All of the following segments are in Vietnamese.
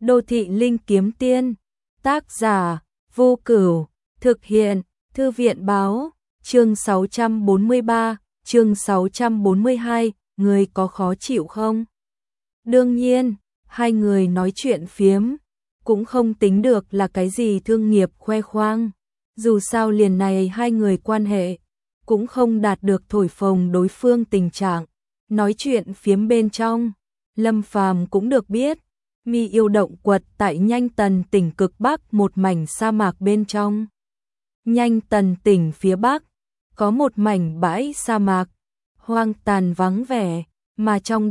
Đô thị linh kiếm tiên. Tác giả Vô Cửu. Thực hiện Thư viện báo. Chương 643, chương 642, người có khó chịu không? Đương nhiên, hai người nói chuyện phiếm, cũng không tính được là cái gì thương nghiệp khoe khoang. Dù sao liền này hai người quan hệ, cũng không đạt được thổi phồng đối phương tình trạng. Nói chuyện phiếm bên trong, Lâm Phàm cũng được biết, Mi yêu động quật tại Nhanh Tần tỉnh cực Bắc một mảnh sa mạc bên trong. Nhanh Tần tỉnh phía Bắc, có một mảnh bãi sa mạc, hoang tàn vắng vẻ, mà trong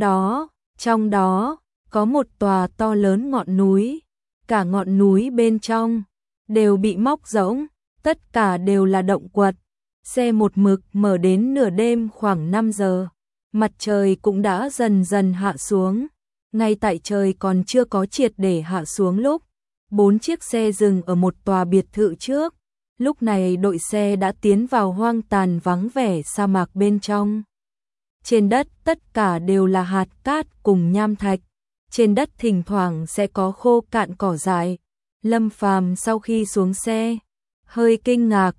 đó, có một tòa to lớn ngọn núi, cả ngọn núi bên trong, đều bị móc rỗng, tất cả đều là động quật. Xe một mực mở đến nửa đêm khoảng 5 giờ, mặt trời cũng đã dần dần hạ xuống. Ngay tại trời còn chưa có triệt để hạ xuống lúc, 4 chiếc xe dừng ở một tòa biệt thự trước. Lúc này đội xe đã tiến vào hoang tàn vắng vẻ sa mạc bên trong. Trên đất tất cả đều là hạt cát cùng nham thạch. Trên đất thỉnh thoảng sẽ có khô cạn cỏ dại. Lâm Phàm sau khi xuống xe, hơi kinh ngạc.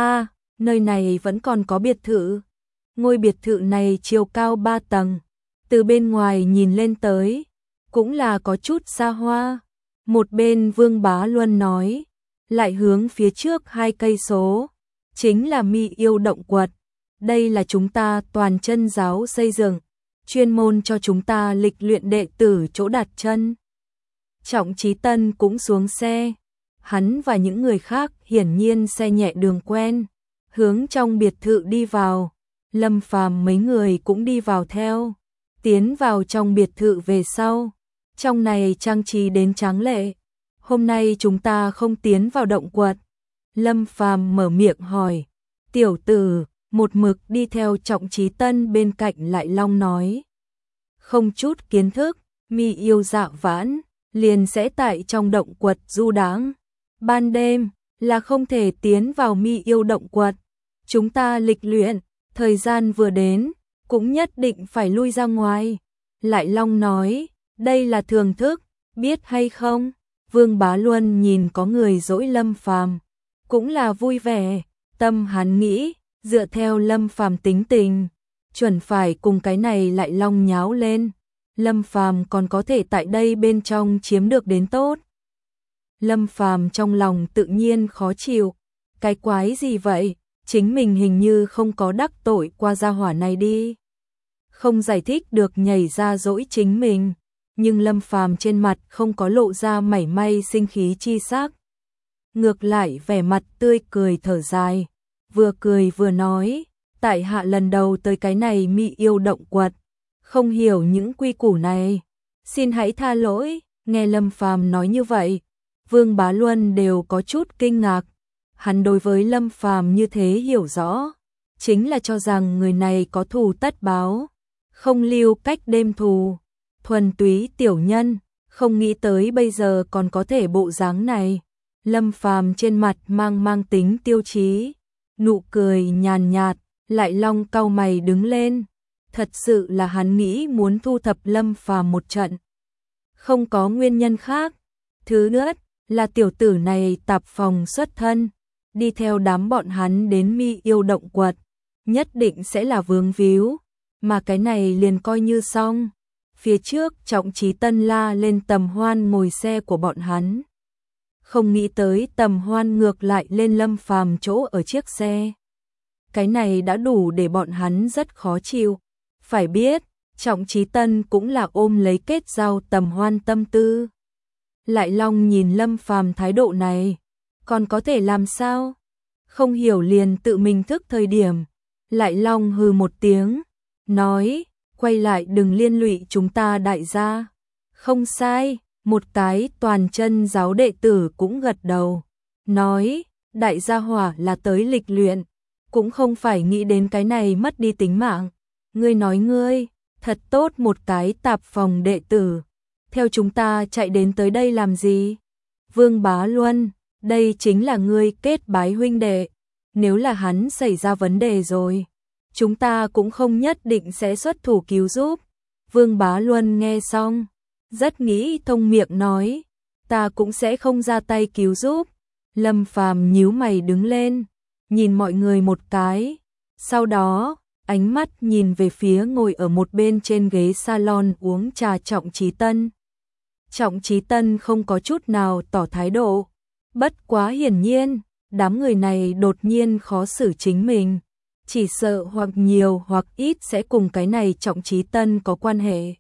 Nơi này vẫn còn có biệt thự. Ngôi biệt thự này chiều cao 3 tầng. Từ bên ngoài nhìn lên tới, cũng là có chút xa hoa. Một bên Vương Bá Luân nói, lại hướng phía trước 2 cây số, chính là Mi yêu động quật. Đây là chúng ta toàn chân giáo xây dựng, chuyên môn cho chúng ta lịch luyện đệ tử chỗ đặt chân. Trọng Chí Tân cũng xuống xe, hắn và những người khác hiển nhiên xe nhẹ đường quen, hướng trong biệt thự đi vào. Lâm Phàm mấy người cũng đi vào theo, tiến vào trong biệt thự về sau. Trong này trang trí đến tráng lệ. Hôm nay chúng ta không tiến vào động quật. Lâm Phàm mở miệng hỏi. Tiểu tử, một mực đi theo Trọng Chí Tân bên cạnh Lại Long nói. Không chút kiến thức, Mi yêu Dạ Vãn, liền sẽ tại trong động quật du đãng. Ban đêm, là không thể tiến vào Mi yêu động quật. Chúng ta lịch luyện, thời gian vừa đến, cũng nhất định phải lui ra ngoài. Lại Long nói, đây là thường thức, biết hay không? Vương Bá Luân nhìn có người dỗi Lâm Phàm, cũng là vui vẻ, tâm hắn nghĩ, dựa theo Lâm Phàm tính tình, chuẩn phải cùng cái này Lại Long nháo lên. Lâm Phàm còn có thể tại đây bên trong chiếm được đến tốt. Lâm Phàm trong lòng tự nhiên khó chịu, cái quái gì vậy? Chính mình hình như không có đắc tội qua gia hỏa này đi. Không giải thích được nhảy ra dỗi chính mình, nhưng Lâm Phàm trên mặt không có lộ ra mảy may sinh khí chi sắc. Ngược lại vẻ mặt tươi cười thở dài, vừa cười vừa nói, tại hạ lần đầu tới cái này Mi yêu động quật, không hiểu những quy củ này, xin hãy tha lỗi. Nghe Lâm Phàm nói như vậy, Vương Bá Luân đều có chút kinh ngạc. Hắn đối với Lâm Phàm như thế hiểu rõ, chính là cho rằng người này có thù tất báo, không lưu cách đêm thù, thuần túy tiểu nhân, không nghĩ tới bây giờ còn có thể bộ dáng này. Lâm Phàm trên mặt mang tính tiêu chí, nụ cười nhàn nhạt. Lại Long cau mày đứng lên, thật sự là hắn nghĩ muốn thu thập Lâm Phàm một trận, không có nguyên nhân khác. Thứ nữa là tiểu tử này tạp phòng xuất thân, đi theo đám bọn hắn đến Mi yêu động quật, nhất định sẽ là vướng víu, mà cái này liền coi như xong. Phía trước Trọng Chí Tân la lên Tầm Hoan ngồi xe của bọn hắn, không nghĩ tới Tầm Hoan ngược lại lên Lâm Phàm chỗ ở chiếc xe. Cái này đã đủ để bọn hắn rất khó chịu. Phải biết, Trọng Chí Tân cũng là ôm lấy kết giao Tầm Hoan tâm tư. Lại Long nhìn Lâm Phàm thái độ này, còn có thể làm sao? Không hiểu liền tự mình thức thời điểm. Lại Long hừ một tiếng, nói, quay lại đừng liên lụy chúng ta đại gia. Không sai, một cái toàn chân giáo đệ tử cũng gật đầu, nói, đại gia hỏa là tới lịch luyện, cũng không phải nghĩ đến cái này mất đi tính mạng. Ngươi nói ngươi, thật tốt một cái tạp phòng đệ tử, theo chúng ta chạy đến tới đây làm gì? Vương Bá Luân, đây chính là ngươi kết bái huynh đệ, nếu là hắn xảy ra vấn đề rồi, chúng ta cũng không nhất định sẽ xuất thủ cứu giúp. Vương Bá Luân nghe xong, rất nghĩ thông miệng nói, ta cũng sẽ không ra tay cứu giúp. Lâm Phàm nhíu mày đứng lên, nhìn mọi người một cái, sau đó, ánh mắt nhìn về phía ngồi ở một bên trên ghế salon uống trà Trọng Chí Tân. Trọng Chí Tân không có chút nào tỏ thái độ, bất quá hiển nhiên, đám người này đột nhiên khó xử chính mình, chỉ sợ hoặc nhiều hoặc ít sẽ cùng cái này Trọng Chí Tân có quan hệ.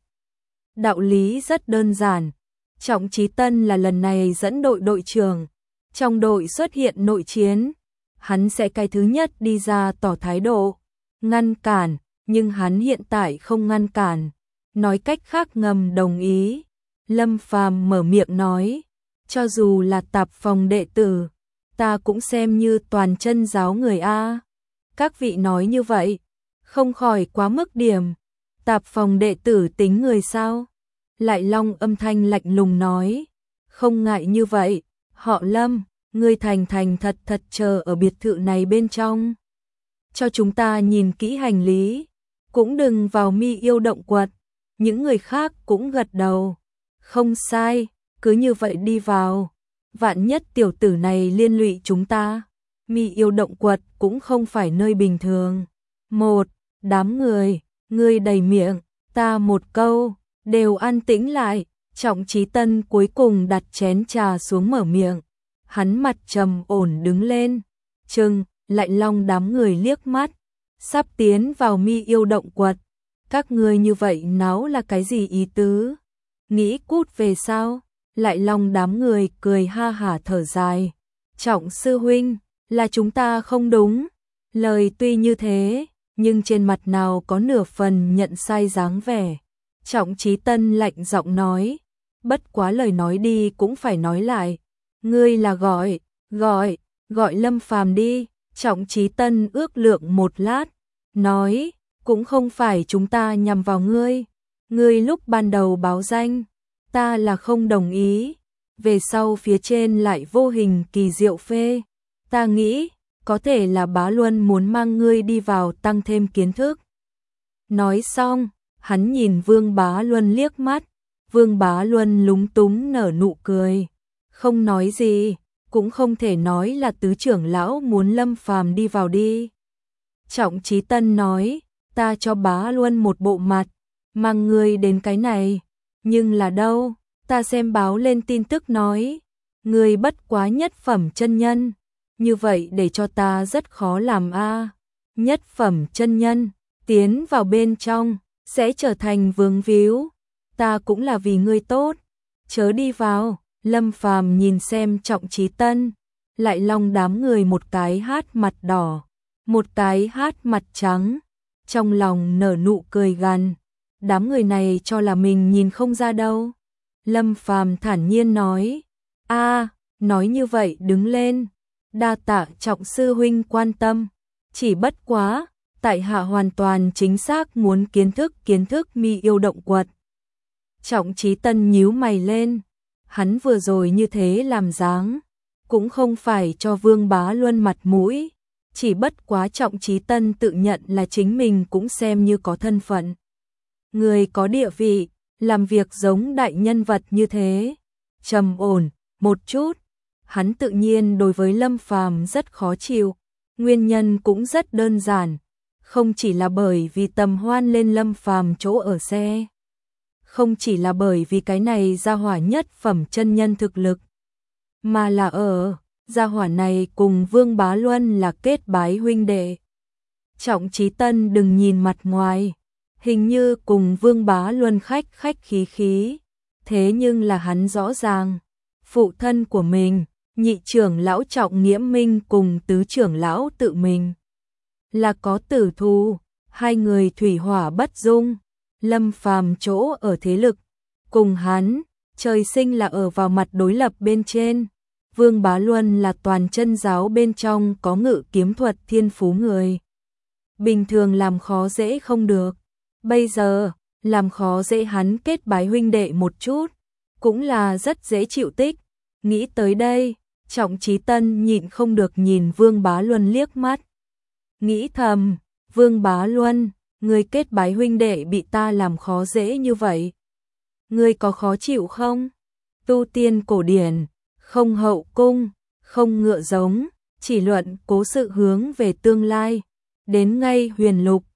Đạo lý rất đơn giản, Trọng Chí Tân là lần này dẫn đội đội trưởng, trong đội xuất hiện nội chiến, hắn sẽ cái thứ nhất đi ra tỏ thái độ, ngăn cản, nhưng hắn hiện tại không ngăn cản, nói cách khác ngầm đồng ý. Lâm Phàm mở miệng nói, cho dù là tạp phòng đệ tử, ta cũng xem như toàn chân giáo người A. Các vị nói như vậy, không khỏi quá mức điểm, tạp phòng đệ tử tính người sao? Lại Long âm thanh lạnh lùng nói, không ngại như vậy, họ Lâm, ngươi thành thành thật thật chờ ở biệt thự này bên trong. Cho chúng ta nhìn kỹ hành lý, cũng đừng vào Mi Yêu Động Quật. Những người khác cũng gật đầu, không sai, cứ như vậy đi vào. Vạn nhất tiểu tử này liên lụy chúng ta. Mi Yêu Động Quật cũng không phải nơi bình thường. Một, đám người, ngươi đầy miệng, ta một câu, đều an tĩnh lại. Trọng Chí Tân cuối cùng đặt chén trà xuống mở miệng. Hắn mặt trầm ổn đứng lên, chừng, lại Long đám người liếc mắt, sắp tiến vào Mi Yêu Động Quật. Các ngươi như vậy náo là cái gì ý tứ? Nghĩ cút về sao? Lại Long đám người cười ha hả thở dài. Trọng sư huynh, là chúng ta không đúng. Lời tuy như thế, nhưng trên mặt nào có nửa phần nhận sai dáng vẻ. Trọng Chí Tân lạnh giọng nói, bất quá lời nói đi cũng phải nói lại. Ngươi là gọi Lâm Phàm đi. Trọng Chí Tân ước lượng một lát, nói, cũng không phải chúng ta nhằm vào ngươi. Ngươi lúc ban đầu báo danh, ta là không đồng ý. Về sau phía trên lại vô hình kỳ diệu phê. Ta nghĩ, có thể là Bá Luân muốn mang ngươi đi vào tăng thêm kiến thức. Nói xong, hắn nhìn Vương Bá Luân liếc mắt. Vương Bá Luân lúng túng nở nụ cười, không nói gì. Cũng không thể nói là tứ trưởng lão muốn Lâm Phàm đi vào đi. Trọng Chí Tân nói, ta cho Bá Luân một bộ mặt, mang ngươi đến cái này. Nhưng là đâu, ta xem báo lên tin tức nói, ngươi bất quá nhất phẩm chân nhân. Như vậy để cho ta rất khó làm a. Nhất phẩm chân nhân, tiến vào bên trong, sẽ trở thành vướng víu. Ta cũng là vì ngươi tốt, chớ đi vào. Lâm Phàm nhìn xem Trọng Chí Tân, lại Long đám người một cái hát mặt đỏ, một cái hát mặt trắng, trong lòng nở nụ cười gằn. Đám người này cho là mình nhìn không ra đâu. Lâm Phàm thản nhiên nói, nói như vậy đứng lên, đa tạ Trọng sư huynh quan tâm, chỉ bất quá, tại hạ hoàn toàn chính xác muốn kiến thức Mi Yêu Động Quật. Trọng Chí Tân nhíu mày lên. Hắn vừa rồi như thế làm dáng, cũng không phải cho Vương Bá Luân mặt mũi, chỉ bất quá Trọng Chí Tân tự nhận là chính mình cũng xem như có thân phận. Người có địa vị, làm việc giống đại nhân vật như thế, trầm ổn, một chút. Hắn tự nhiên đối với Lâm Phàm rất khó chịu, nguyên nhân cũng rất đơn giản, không chỉ là bởi vì tầm hoan lên Lâm Phàm chỗ ở xe. Không chỉ là bởi vì cái này gia hỏa nhất phẩm chân nhân thực lực, mà là gia hỏa này cùng Vương Bá Luân là kết bái huynh đệ. Trọng Chí Tân đừng nhìn mặt ngoài, hình như cùng Vương Bá Luân khách khí, thế nhưng là hắn rõ ràng, phụ thân của mình, nhị trưởng lão Trọng Nghiễm Minh cùng tứ trưởng lão tự mình là có tử thù, hai người thủy hỏa bất dung. Lâm Phàm chỗ ở thế lực, cùng hắn, trời sinh là ở vào mặt đối lập bên trên. Vương Bá Luân là toàn chân giáo bên trong có ngự kiếm thuật thiên phú người. Bình thường làm khó dễ không được. Bây giờ, làm khó dễ hắn kết bái huynh đệ một chút, cũng là rất dễ chịu tích. Nghĩ tới đây, Trọng Chí Tân nhịn không được nhìn Vương Bá Luân liếc mắt. Nghĩ thầm, Vương Bá Luân, ngươi kết bái huynh đệ bị ta làm khó dễ như vậy, ngươi có khó chịu không? Tu tiên cổ điển, không hậu cung, không ngựa giống, chỉ luận cố sự hướng về tương lai. Đến ngay huyền lục,